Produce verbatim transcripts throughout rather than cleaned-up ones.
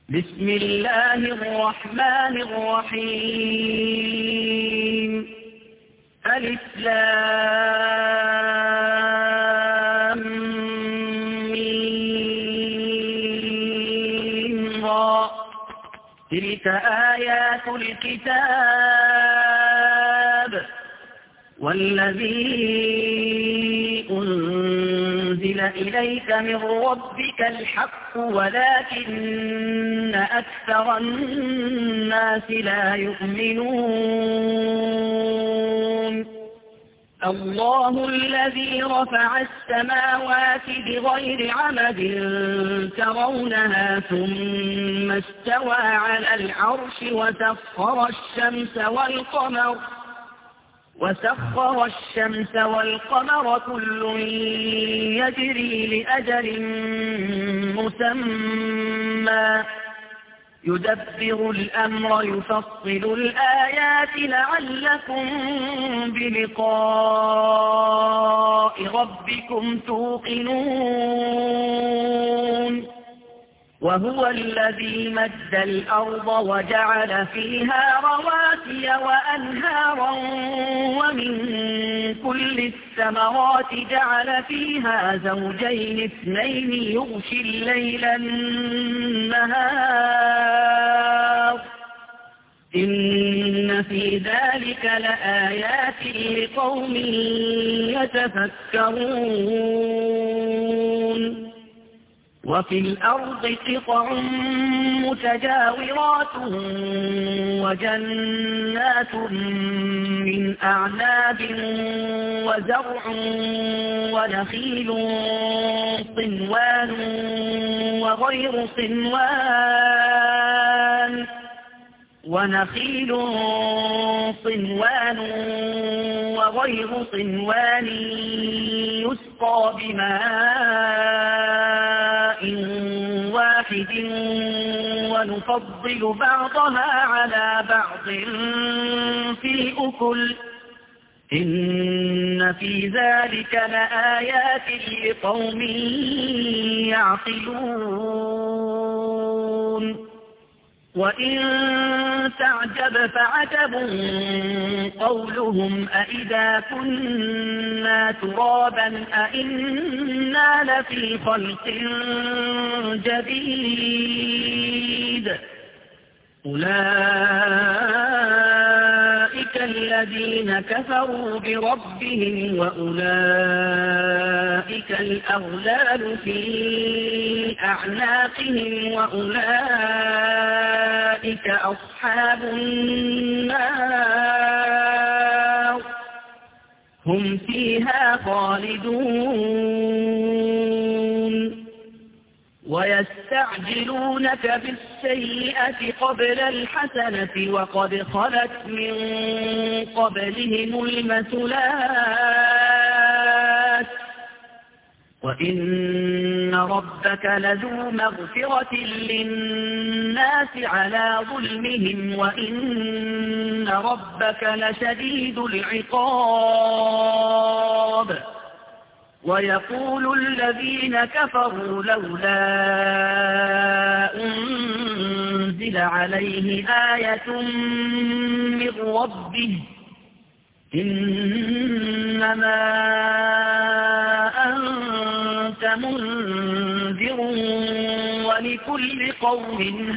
بسم الله الرحمن الرحيم ألف لام ميم را تلك آيات الكتاب والذي أنزل إليك من ربك الحق ولكن أكثر الناس لا يؤمنون الله الذي رفع السماوات بغير عمد ترونها ثم استوى على العرش وسخر الشمس والقمر وسخر الشمس والقمر كل يجري لأجل مسمى يدبر الأمر يفصل الآيات لعلكم بلقاء ربكم توقنون وهو الذي مد الأرض وجعل فيها رواسي وأنهارا ومن كل الثمرات جعل فيها زوجين اثنين يغشي الليل النهار إن في ذلك لآيات لقوم يتفكرون وفي الأرض قطع متجاورات وجنات من أعناب وزرع ونخيل صنوان وغير صنوان ونخيل صنوان وغير صنوان يسقى بماء واحد ونفضل بعضها على بعض في الأكل إن في ذلك لآيات لقوم يعقلون وإن تعجب فعجب قولهم أإذا كنا ترابا أإنا لفي خلق جديد أولئك الذين كفروا بربهم وأولئك الأغلال في أعناقهم وأولئك أصحاب النار هم فيها خالدون ويستعجلونك بالسيئة قبل الحسنة وقد خلت من قبلهم المثلات وإن ربك لذو مغفرة للناس على ظلمهم وإن ربك لشديد العقاب ويقول الذين كفروا لولا أنزل عليه آية من ربه إنما أنت منذر ولكل قوم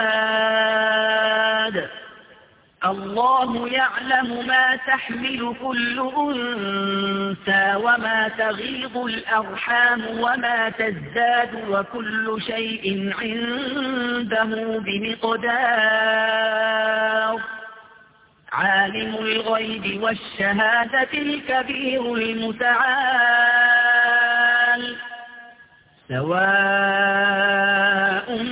هاد الله يعلم ما تحمل كل أنثى وما تغيض الأرحام وما تزداد وكل شيء عنده بمقدار عالم الغيب والشهادة الكبير المتعال سواء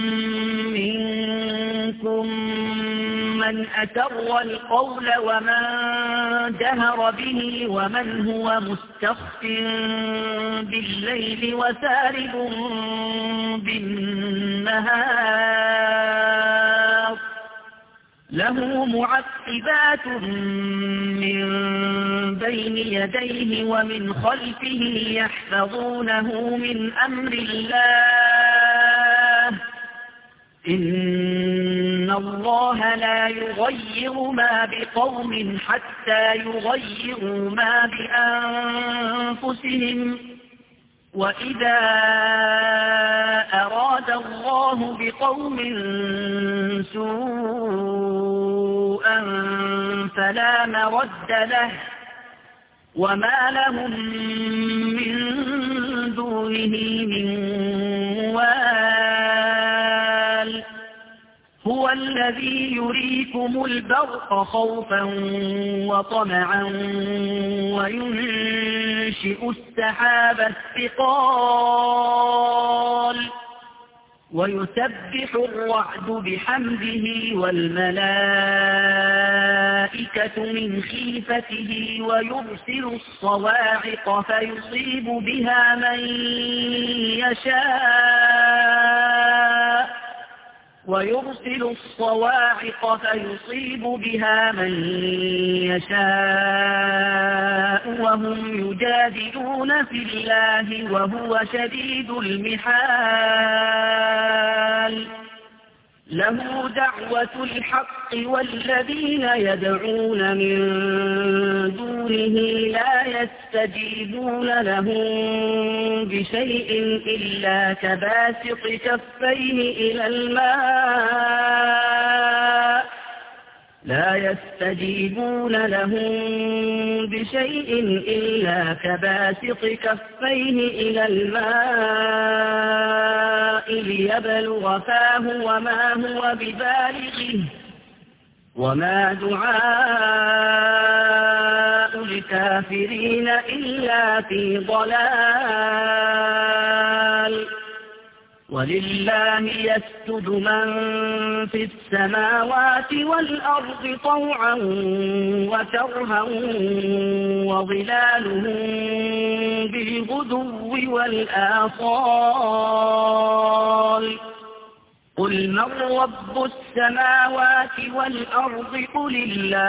منكم من أسر القول ومن جهر به ومن هو مستخف بالليل وسارب بالنهار له معقبات من بين يديه ومن خلفه يحفظونه من أمر الله إن الله لا يغير ما بقوم حتى يغيروا ما بأنفسهم وإذا أراد الله بقوم سوءا فلا مرد له وما لهم من دونه من وال هو الذي يريكم البرق خوفا وطمعا وينشئ السحاب الثقال ويسبح الرعد بحمده والملائكة من خيفته ويرسل الصواعق فيصيب بها من يشاء ويرسل الصواعق فيصيب بها من يشاء وهم يجادلون في الله وهو شديد المحال له دعوة الحق والذين يدعون من دونه لا يستجيبون لهم بشيء إلا كباسط كفيه إلى الماء لا يستجيبون لهم بشيء إلا كباسط كفيه إلى الماء ليبلغ فاه وما هو ببالغه وما دعاء الكافرين إلا في ضلال ولله يسجد من في السماوات والأرض طوعا وكرها وظلالهم بالغدو والآصال قل من رب السماوات والأرض قل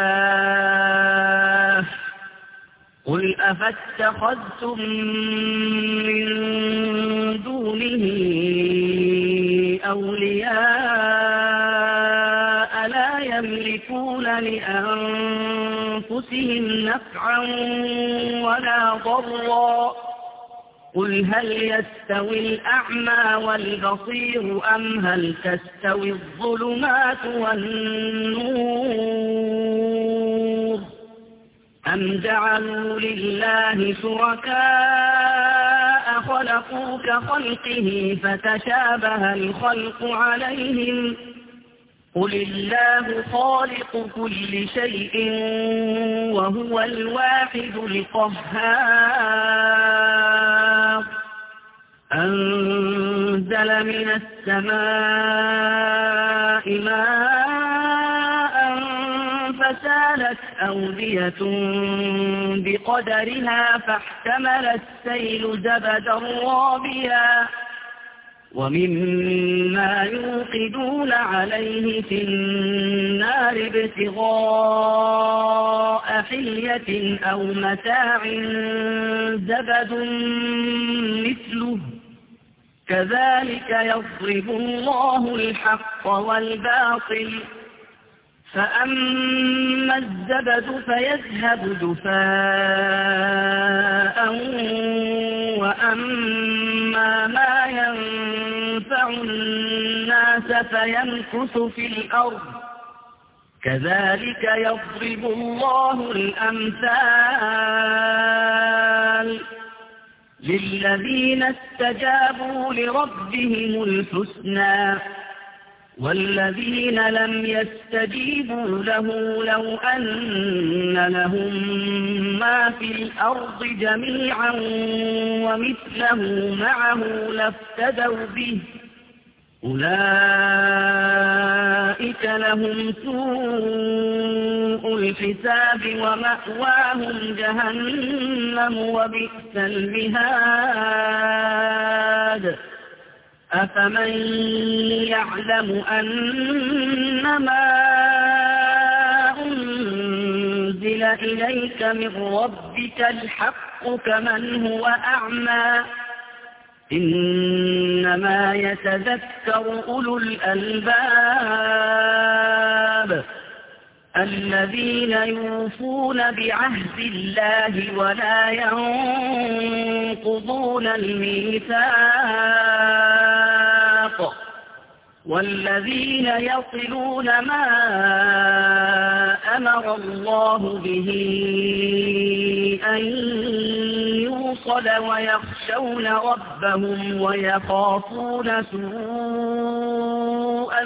الله قل أفاتخذتم من دونه أولياء لا يملكون لأنفسهم نفعا ولا ضرا قل هل يستوي الأعمى والبصير أم هل تستوي الظلمات والنور أم جعلوا لله شركاء خلقوا كخلقه فتشابه الخلق عليهم قل الله خالق كل شيء وهو الواحد القهار أنزل من السماء ماء فسالت أودية بقدرها فاحتمل السيل زبدا رابيا ومما يوقدون عليه في النار ابتغاء حلية أو متاع زبد مثله كذلك يضرب الله الحق والباطل فأما الزبد فيذهب جفاء وأما ما ينفع الناس فيمكث في الأرض كذلك يضرب الله الأمثال للذين استجابوا لربهم الحسنى والذين لم يستجيبوا له لو أن لهم ما في الأرض جميعا ومثله معه لافتدوا به أولئك لهم سوء الحساب ومأواهم جهنم وبئس المهاد أفمن يعلم أنما أنزل إليك من ربك الحق كمن هو أعمى إنما يتذكر أولو الألباب الذين يوفون بعهد الله ولا ينقضون الميثاق والذين يصلون ما أمر الله به أن يوصل ويخشون ربهم ويخافون سوء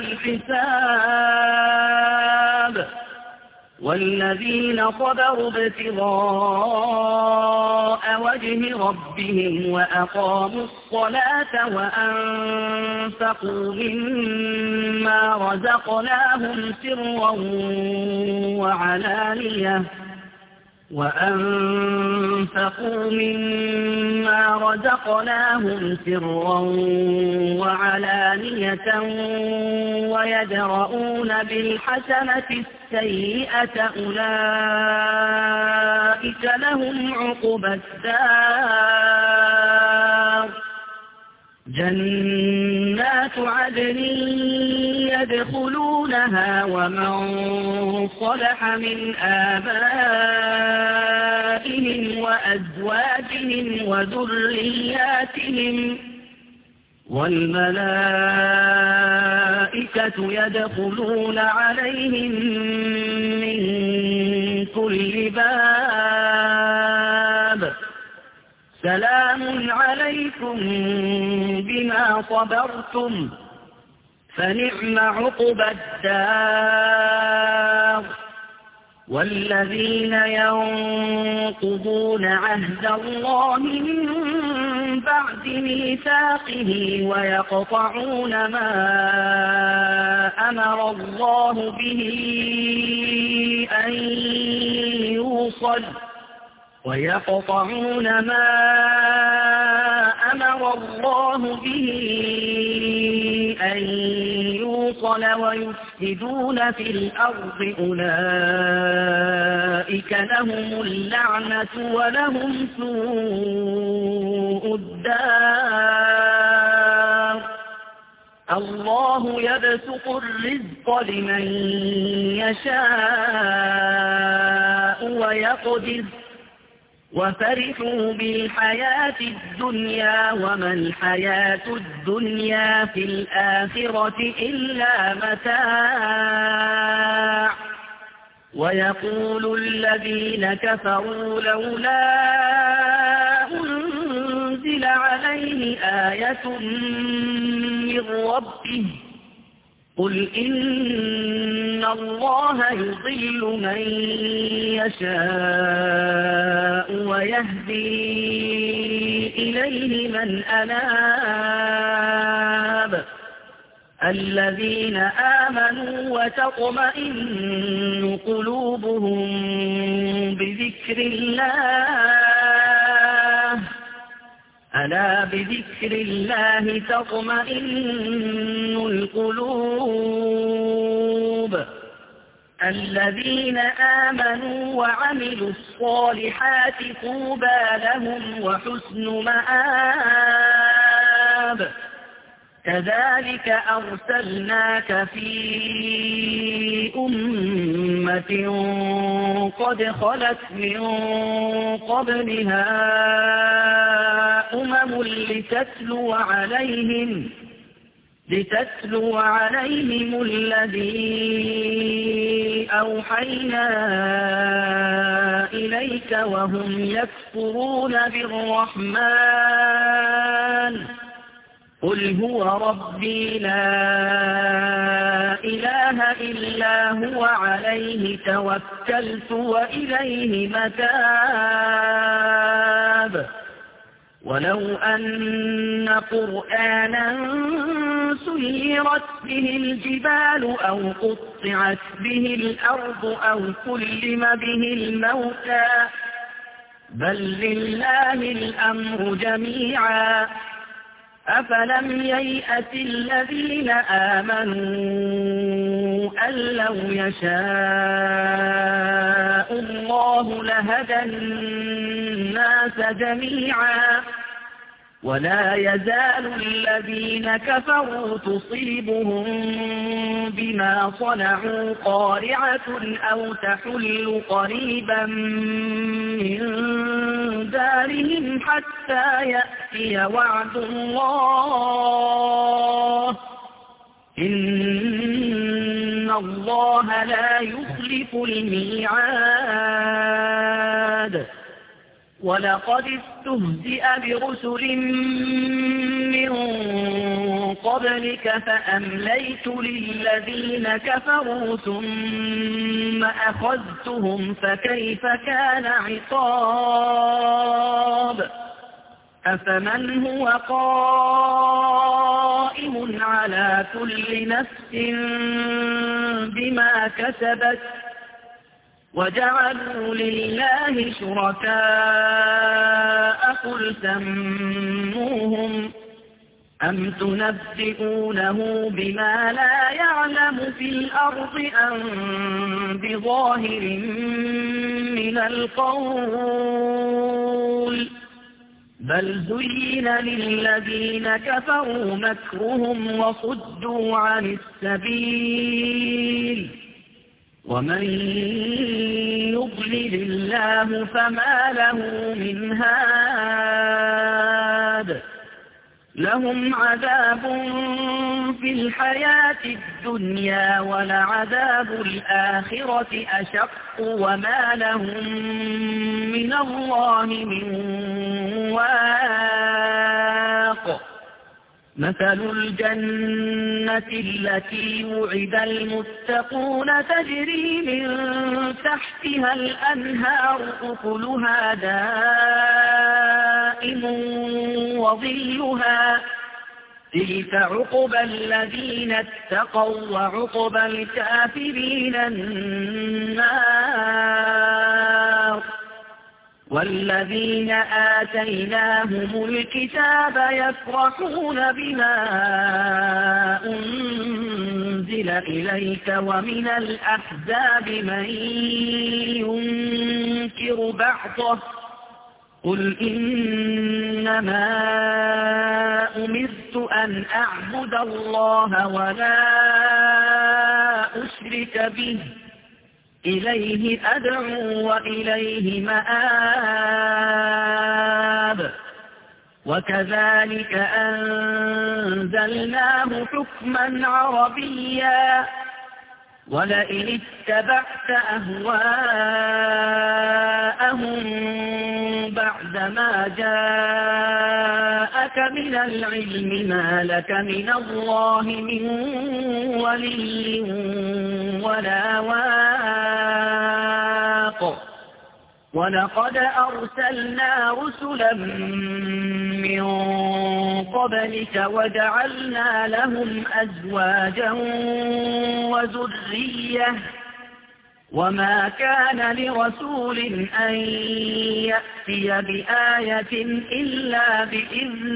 الحساب والذين صبروا ابتغاء وجه ربهم وأقاموا الصلاة وأنفقوا مما رزقناهم سرا وعلانية وأنفقوا مما رزقناهم سرا وعلانية ويدرؤون بالحسنة السيئة أولئك لهم عقبى الدار جنات عدن يدخلونها ومن صلح من آبائهم وأزواجهم وذرياتهم والملائكة يدخلون عليهم من كل باب سلام عليكم بما صبرتم فنعم عقبى الدار والذين ينقضون عهد الله من بعد ميثاقه ويقطعون ما أمر الله به أن يوصل ويقطعون ما أمر الله به أن يوصل ويفسدون في الأرض أولئك لهم اللعنة ولهم سوء الدار الله يبسط الرزق لمن يشاء ويقدر وفرحوا بالحياة الدنيا وما الحياة الدنيا في الآخرة إلا متاع ويقول الذين كفروا لولا أنزل عليه آية من ربه قل إن الله يضل من يشاء ويهدي إليه من أناب الذين آمنوا وتطمئن قلوبهم بذكر الله ألا بذكر الله تطمئن القلوب الذين آمنوا وعملوا الصالحات طوبى لهم وحسن مآب كذلك أرسلناك في أمة قد خلت من قبلها أمم لتتلو عليهم لتتلو عليهم الذي أوحينا إليك وهم يكفرون بالرحمن قل هو ربي لا إله إلا هو عليه توكلت وإليه متاب ولو أن قرآنا سيرت به الجبال أو قطعت به الأرض أو كلم به الموتى بل لله الأمر جميعا أفلم ييأس الذين آمنوا أن لو يشاء الله لهدى الناس جميعا ولا يزال الذين كفروا تصيبهم بما صنعوا قارعة أو تحل قريبا من دارهم حتى يأتي وعد الله إن الله لا يخلف الميعاد ولقد استهزئ برسل من قبلك فأمليت للذين كفروا ثم أخذتهم فكيف كان عقاب أفمن هو قائم على كل نفس بما كسبت وجعلوا لله شركاء قل سموهم أم تنبئونه بما لا يعلم في الأرض أم بظاهر من القول بل زين للذين كفروا مكرهم وصدوا عن السبيل ومن يضلل الله فما له من هاد لهم عذاب في الحياة الدنيا ولعذاب الآخرة أشق وما لهم من الله من واق مثل الجنة التي وعد المتقون تجري من تحتها الأنهار أكلها دائم وظلها تلك عقبى الذين اتقوا وعقبى الكافرين النار والذين آتيناهم الكتاب يفرحون بما أنزل إليك ومن الأحزاب من ينكر بعضه قل إنما أمرت أن أعبد الله ولا أشرك به إليه أدعو وإليه مآب وكذلك أنزلناه حكما عربيا ولئن اتبعت أهواءهم بعدما جاءك من العلم ما لك من الله من ولي ولا واق ولقد أرسلنا رسلا من قبلك وجعلنا لهم أزواجا وذرية وما كان لرسول أن يأتي بآية إلا بإذن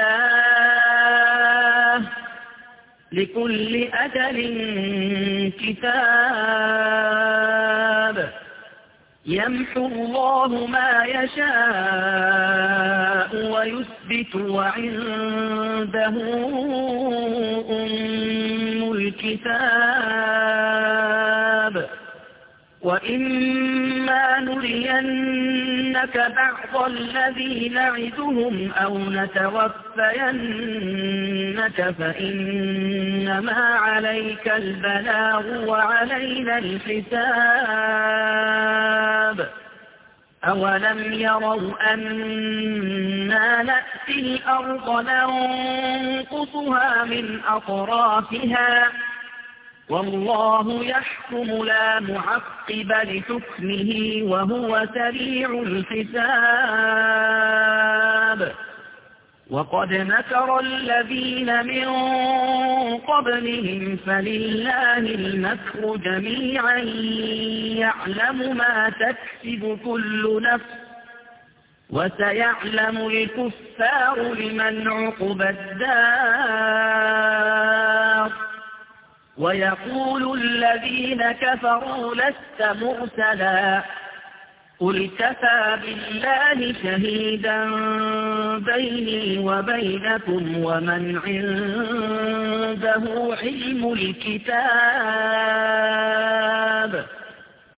الله لكل أجل كتاب يمحو الله ما يشاء ويثبت وعنده أم الكتاب وإما نرينك بعض الذي نعدهم أو نتوفينك فإنما عليك البلاغ وعلينا الحساب أولم يروا أنا نأتي الأرض ننقصها من أطرافها والله يحكم لا معقب لحكمه وهو سريع الحساب وقد مكر الذين من قبلهم فلله المكر جميعا يعلم ما تكسب كل نفس وسيعلم الكفار لمن عقبى الدار ويقول الذين كفروا لست مرسلا قل كفى بالله شهيدا بيني وبينكم ومن عنده علم الكتاب